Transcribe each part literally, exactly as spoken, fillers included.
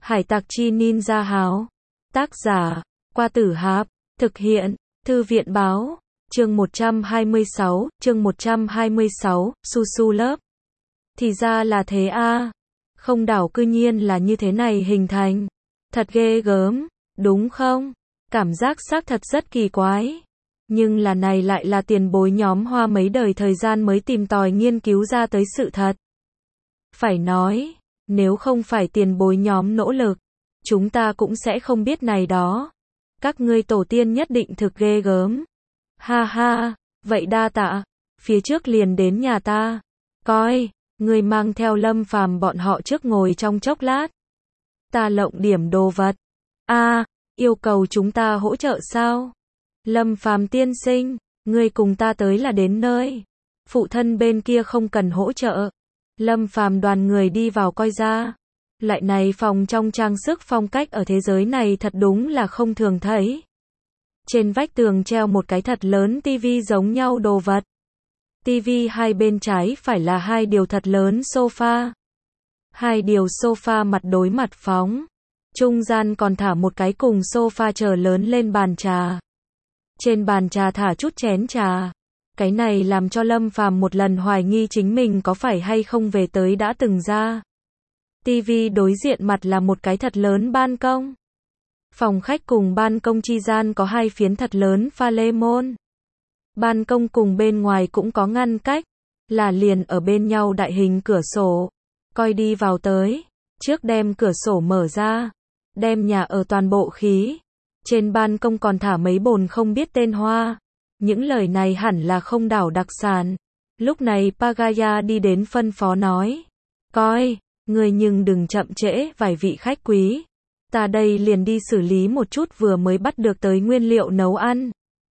Hải tặc chi ninja háo. Tác giả, Qua Tử Hạp. Thực hiện, Thư viện báo. Chương một trăm hai mươi sáu, chương một trăm hai mươi sáu, Su Su lớp. Thì ra là thế a. Không đảo cư nhiên là như thế này hình thành. Thật ghê gớm, đúng không? Cảm giác xác thật rất kỳ quái. Nhưng là này lại là tiền bối nhóm Hoa mấy đời thời gian mới tìm tòi nghiên cứu ra tới sự thật. Phải nói, nếu không phải tiền bối nhóm nỗ lực, chúng ta cũng sẽ không biết này đó. Các ngươi tổ tiên nhất định thực ghê gớm. Ha ha, vậy đa tạ, phía trước liền đến nhà ta. Coi, người mang theo Lâm Phàm bọn họ trước ngồi trong chốc lát. Ta lộng điểm đồ vật. A, yêu cầu chúng ta hỗ trợ sao? Lâm Phàm tiên sinh, ngươi cùng ta tới là đến nơi. Phụ thân bên kia không cần hỗ trợ. Lâm Phàm đoàn người đi vào coi ra. Lại này phòng trong trang sức phong cách ở thế giới này thật đúng là không thường thấy. Trên vách tường treo một cái thật lớn tivi giống nhau đồ vật. Tivi hai bên trái phải là hai điều thật lớn sofa. Hai điều sofa mặt đối mặt phóng. Trung gian còn thả một cái cùng sofa chờ lớn lên bàn trà. Trên bàn trà thả chút chén trà. Cái này làm cho Lâm Phàm một lần hoài nghi chính mình có phải hay không về tới đã từng ra. Tivi đối diện mặt là một cái thật lớn ban công. Phòng khách cùng ban công chi gian có hai phiến thật lớn pha lê môn. Ban công cùng bên ngoài cũng có ngăn cách, là liền ở bên nhau đại hình cửa sổ. Coi đi vào tới, trước đem cửa sổ mở ra, đem nhà ở toàn bộ khí. Trên ban công còn thả mấy bồn không biết tên hoa. Những lời này hẳn là không đảo đặc sản. Lúc này Pagaya đi đến phân phó nói. Coi, người nhưng đừng chậm trễ vài vị khách quý. Ta đây liền đi xử lý một chút vừa mới bắt được tới nguyên liệu nấu ăn.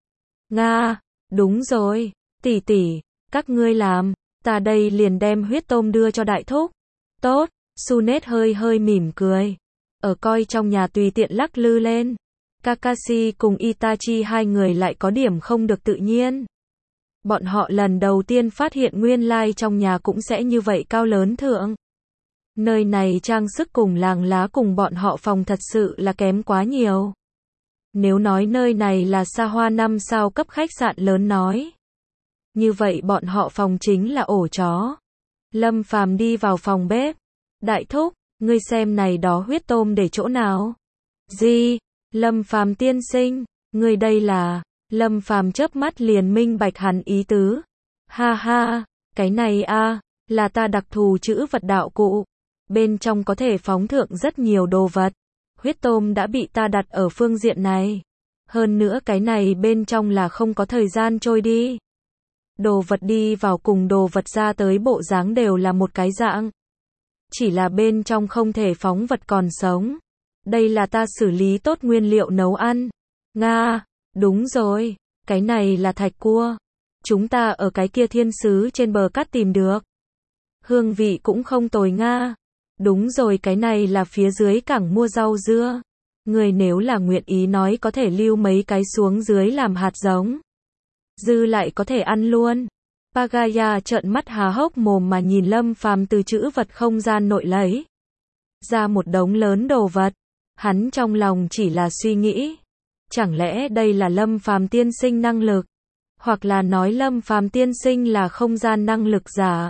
Nga, đúng rồi, tỷ tỷ, các ngươi làm, ta đây liền đem huyết tôm đưa cho đại thúc. Tốt, Sunet hơi hơi mỉm cười. Ở coi trong nhà tùy tiện lắc lư lên. Kakashi cùng Itachi hai người lại có điểm không được tự nhiên. Bọn họ lần đầu tiên phát hiện nguyên lai trong nhà cũng sẽ như vậy cao lớn thượng. Nơi này trang sức cùng làng lá cùng bọn họ phòng thật sự là kém quá nhiều. Nếu nói nơi này là xa hoa năm sao cấp khách sạn lớn nói. Như vậy bọn họ phòng chính là ổ chó. Lâm Phàm đi vào phòng bếp. Đại thúc, ngươi xem này đó huyết tôm để chỗ nào? Gì? Lâm Phàm tiên sinh, ngươi đây là... Lâm Phàm chớp mắt liền minh bạch hắn ý tứ. Ha ha, cái này a, là ta đặc thù chữ vật đạo cụ. Bên trong có thể phóng thượng rất nhiều đồ vật. Huyết tôm đã bị ta đặt ở phương diện này. Hơn nữa cái này bên trong là không có thời gian trôi đi. Đồ vật đi vào cùng đồ vật ra tới bộ dáng đều là một cái dạng. Chỉ là bên trong không thể phóng vật còn sống. Đây là ta xử lý tốt nguyên liệu nấu ăn. Nga, đúng rồi, cái này là thạch cua. Chúng ta ở cái kia thiên sứ trên bờ cát tìm được. Hương vị cũng không tồi Nga. Đúng rồi, cái này là phía dưới cảng mua rau dưa. Người nếu là nguyện ý nói có thể lưu mấy cái xuống dưới làm hạt giống. Dư lại có thể ăn luôn. Pagaya trợn mắt há hốc mồm mà nhìn Lâm Phàm từ chữ vật không gian nội lấy ra một đống lớn đồ vật. Hắn trong lòng chỉ là suy nghĩ. Chẳng lẽ đây là Lâm Phàm tiên sinh năng lực? Hoặc là nói Lâm Phàm tiên sinh là không gian năng lực giả?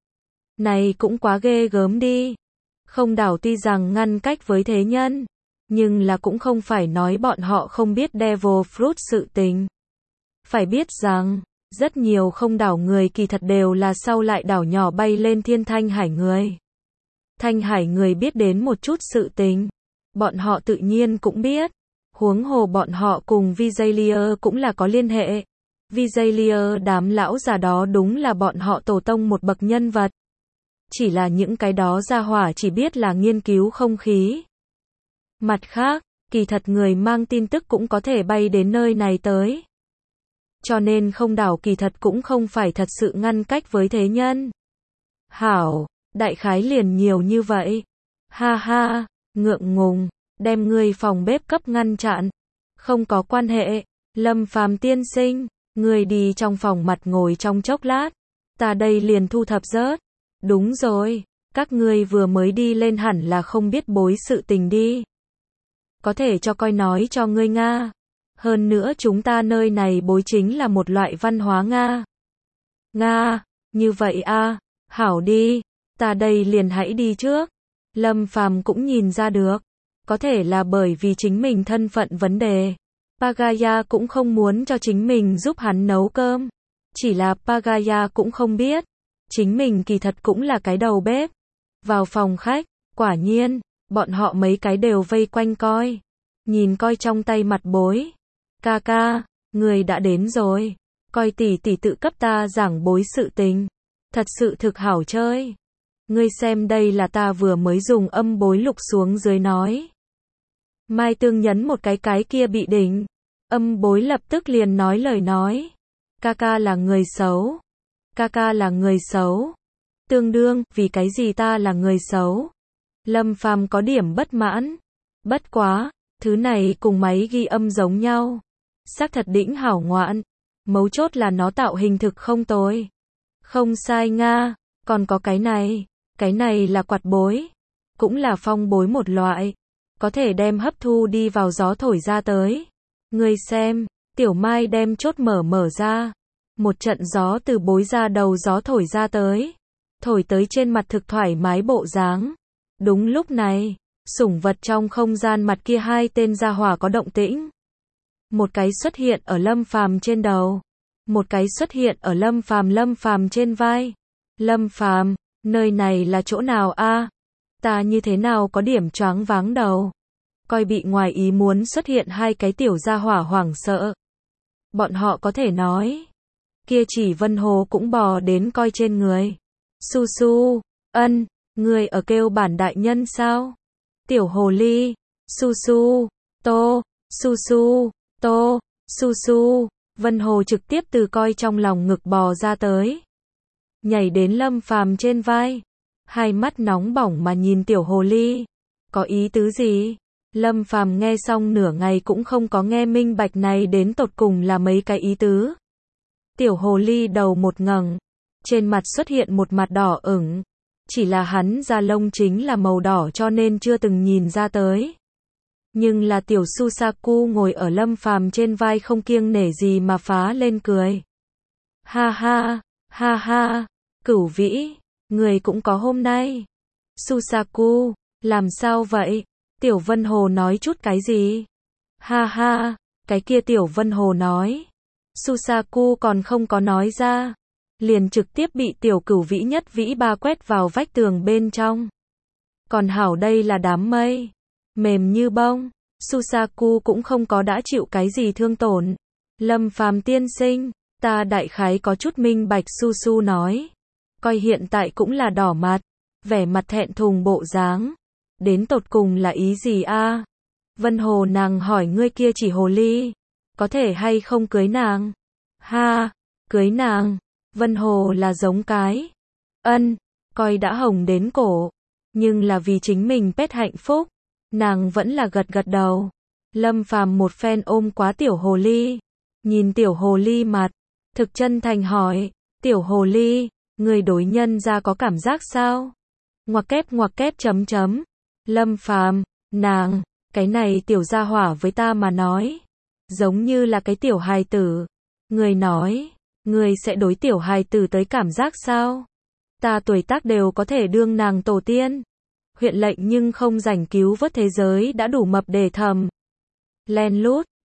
Này cũng quá ghê gớm đi. Không đảo tuy rằng ngăn cách với thế nhân, nhưng là cũng không phải nói bọn họ không biết Devil Fruit sự tình. Phải biết rằng, rất nhiều không đảo người kỳ thật đều là sau lại đảo nhỏ bay lên thiên thanh hải người. Thanh hải người biết đến một chút sự tình. Bọn họ tự nhiên cũng biết. Huống hồ bọn họ cùng Vizalier cũng là có liên hệ. Vizalier đám lão già đó đúng là bọn họ tổ tông một bậc nhân vật. Chỉ là những cái đó ra hỏa chỉ biết là nghiên cứu không khí. Mặt khác, kỳ thật người mang tin tức cũng có thể bay đến nơi này tới. Cho nên không đảo kỳ thật cũng không phải thật sự ngăn cách với thế nhân. Hảo, đại khái liền nhiều như vậy. Ha ha, ngượng ngùng, đem người phòng bếp cấp ngăn chặn. Không có quan hệ, Lâm Phàm tiên sinh, người đi trong phòng mặt ngồi trong chốc lát. Ta đây liền thu thập rớt. Đúng rồi, Các ngươi vừa mới đi lên hẳn là không biết bối sự tình đi. Có thể cho coi nói cho ngươi Nga. Hơn nữa chúng ta nơi này bối chính là một loại văn hóa Nga. Nga, như vậy a, hảo đi, ta đây liền hãy đi trước. Lâm Phàm cũng nhìn ra được, có thể là bởi vì chính mình thân phận vấn đề. Pagaya cũng không muốn cho chính mình giúp hắn nấu cơm. Chỉ là Pagaya cũng không biết, chính mình kỳ thật cũng là cái đầu bếp. Vào phòng khách, quả nhiên, bọn họ mấy cái đều vây quanh coi. Nhìn coi trong tay mặt bối. Ca ca, người đã đến rồi. Coi tỷ tỷ tự cấp ta giảng bối sự tình. Thật sự thực hảo chơi. Ngươi xem đây là ta vừa mới dùng âm bối lục xuống dưới nói. Mai Tương nhấn một cái cái kia bị đỉnh. Âm bối lập tức liền nói lời nói. Ca ca là người xấu. Ca ca là người xấu. Tương đương, vì cái gì ta là người xấu? Lâm Phàm có điểm bất mãn. Bất quá, thứ này cùng máy ghi âm giống nhau. Xác thật đỉnh hảo ngoạn. Mấu chốt là nó tạo hình thực không tồi. Không sai Nga, còn có cái này. Cái này là quạt bối. Cũng là phong bối một loại. Có thể đem hấp thu đi vào gió thổi ra tới. Ngươi xem, Tiểu Mai đem chốt mở mở ra. Một trận gió từ bối ra đầu gió thổi ra tới. Thổi tới trên mặt thực thoải mái bộ dáng. Đúng lúc này, sủng vật trong không gian mặt kia hai tên gia hỏa có động tĩnh. Một cái xuất hiện ở Lâm Phàm trên đầu. Một cái xuất hiện ở Lâm Phàm Lâm Phàm trên vai. Lâm Phàm, nơi này là chỗ nào a? Ta như thế nào có điểm choáng váng đầu. Coi bị ngoài ý muốn xuất hiện hai cái tiểu gia hỏa hoảng sợ. Bọn họ có thể nói. Kia chỉ Vân Hồ cũng bò đến coi trên người. Su Su, ân, người ở kêu bản đại nhân sao? Tiểu hồ ly, Su Su, Tô, Su Su, Tô, Su Su, Vân Hồ trực tiếp từ coi trong lòng ngực bò ra tới. Nhảy đến Lâm Phàm trên vai. Hai mắt nóng bỏng mà nhìn tiểu hồ ly. Có ý tứ gì? Lâm Phàm nghe xong nửa ngày cũng không có nghe minh bạch này đến tột cùng là mấy cái ý tứ. Tiểu hồ ly đầu một ngẩng, trên mặt xuất hiện một mặt đỏ ửng. Chỉ là hắn da lông chính là màu đỏ cho nên chưa từng nhìn ra tới. Nhưng là tiểu Susaku ngồi ở Lâm Phàm trên vai không kiêng nể gì mà phá lên cười. Ha ha, ha ha, Cửu Vĩ, người cũng có hôm nay. Susaku, làm sao vậy? Tiểu Vân Hồ nói chút cái gì? Ha ha, cái kia Tiểu Vân Hồ nói. Susaku còn không có nói ra. Liền trực tiếp bị Tiểu Cửu Vĩ nhất vĩ ba quét vào vách tường bên trong. Còn hảo đây là đám mây. Mềm như bông. Susaku cũng không có đã chịu cái gì thương tổn. Lâm Phàm tiên sinh, ta đại khái có chút minh bạch Su Su nói. Coi hiện tại cũng là đỏ mặt. Vẻ mặt thẹn thùng bộ dáng. Đến tột cùng là ý gì a? Vân Hồ nàng hỏi ngươi kia chỉ hồ ly. Có thể hay không cưới nàng? Ha, cưới nàng. Vân Hồ là giống cái. Ân, coi đã hồng đến cổ. Nhưng là vì chính mình pet hạnh phúc. Nàng vẫn là gật gật đầu. Lâm Phàm một phen ôm quá tiểu hồ ly. Nhìn tiểu hồ ly mặt. Thực chân thành hỏi. Tiểu hồ ly, người đối nhân ra có cảm giác sao? Ngoặc kép ngoặc kép chấm chấm. Lâm Phàm, nàng, cái này tiểu gia hỏa với ta mà nói. Giống như là cái tiểu hài tử. Người nói, người sẽ đối tiểu hài tử tới cảm giác sao? Ta tuổi tác đều có thể đương nàng tổ tiên. Huyện lệnh nhưng không rảnh cứu vớt thế giới đã đủ mập để thầm. Len lút,